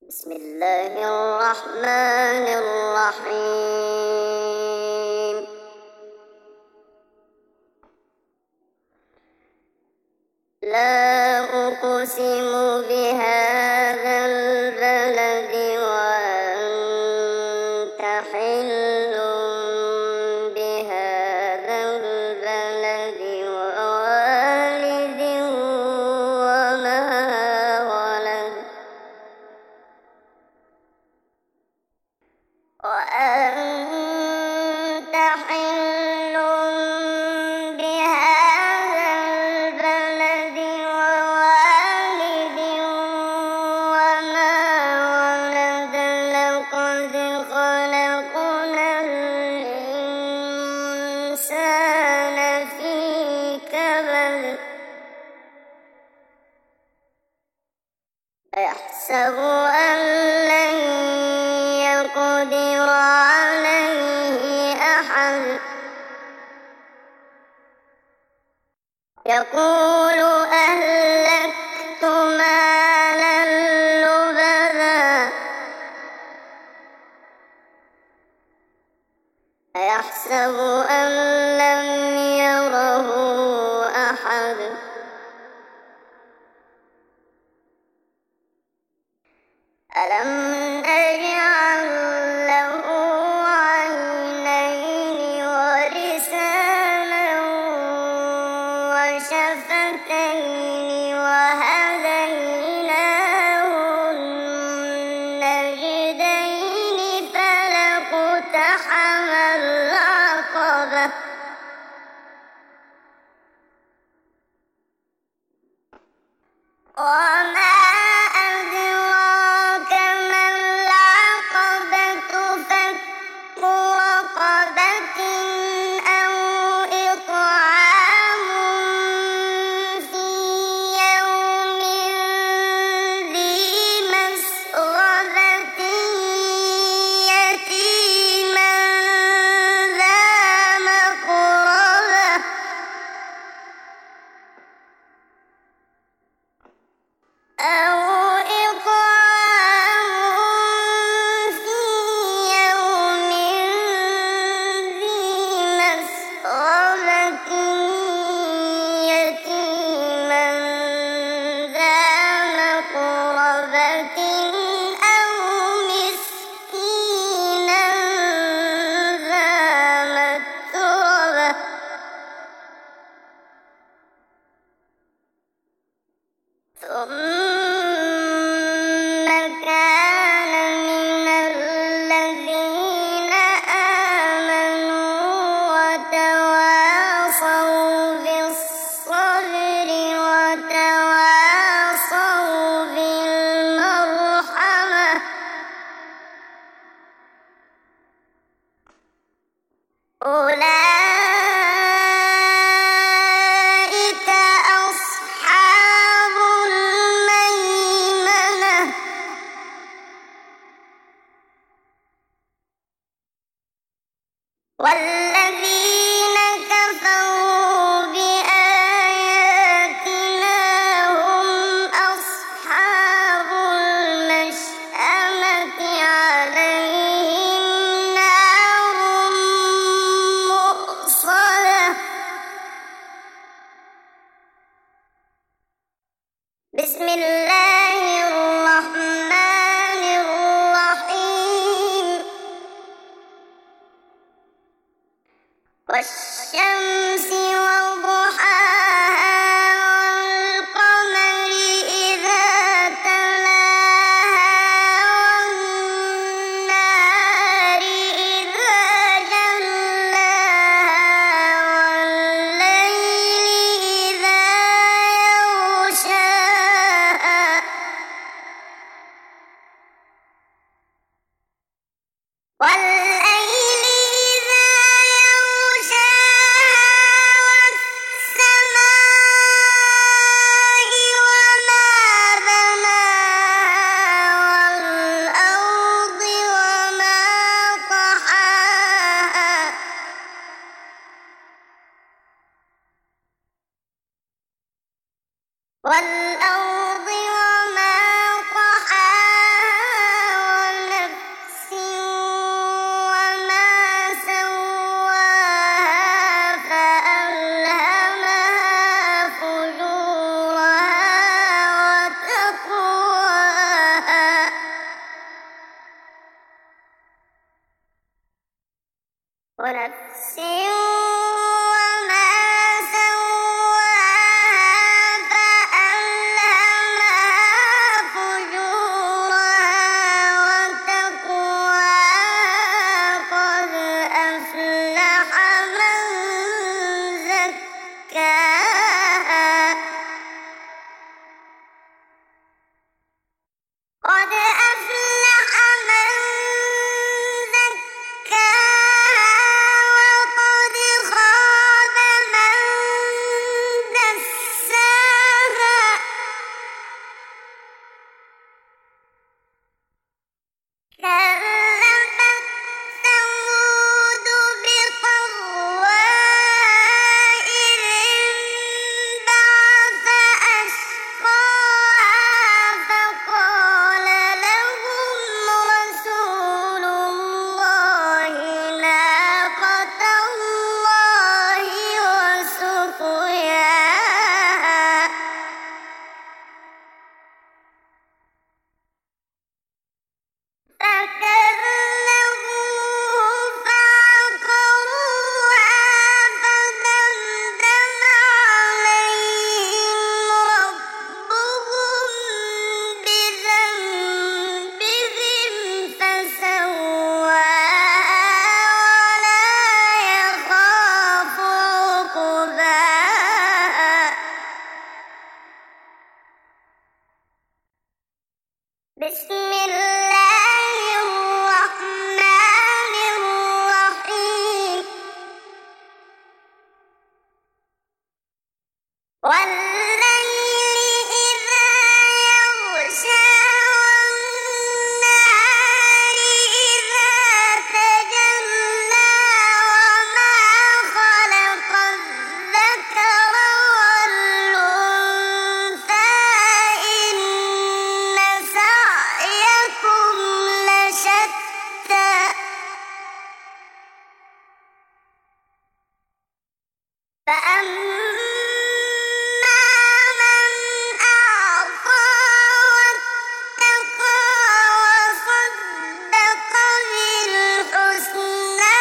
بسم الله الرحمن الرحيم. لا أقسم بهذا البلد وأنت حل بهذا البلد ووالد وما ولد وأنت حل بهذا البلد ووالد وما ولد لقد خلقنا الإنسان في كبد أيحسب أن لن يقدر عليه أحد يقول أهلكت مالا لبدا أيحسب أن لم يره أحد ألم نجعل له عينين ولسانا وشفتين وهديناه النجدين فلاقتحم العقبة وما أدراك ما العقبة فك رقبة أو إطعام في يوم ذي مسغبة يتيما ذا مقربة أو إطعام في يوم ذي مسغبة يتيما ذا مقربة أو مسكينا ذا متربة ثم كان من الذين آمنوا وتواصوا بالصبر وتواصوا بالمرحمة أولئك أصحاب الميمنة والذين كفروا بآياتنا هم أصحاب المشأمة عليهم نار مؤصدة بسم الله الرحمن الرحيم والشمس وضحاها والقمر إذا تلاها والنهار إذا جلاها والليل إذا يغشاها والليل إذا يغشاها الله الرحمن الرحيم والليل إذا يغشى والنهار إذا تجلى وما خلق الذكر والأنثى إن سعيكم لشتى فأما من أعطى واتقى وصدق بالحسنى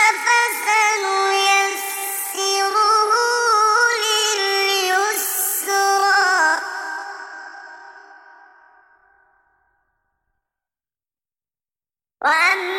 فسنيسره لليسرى وأما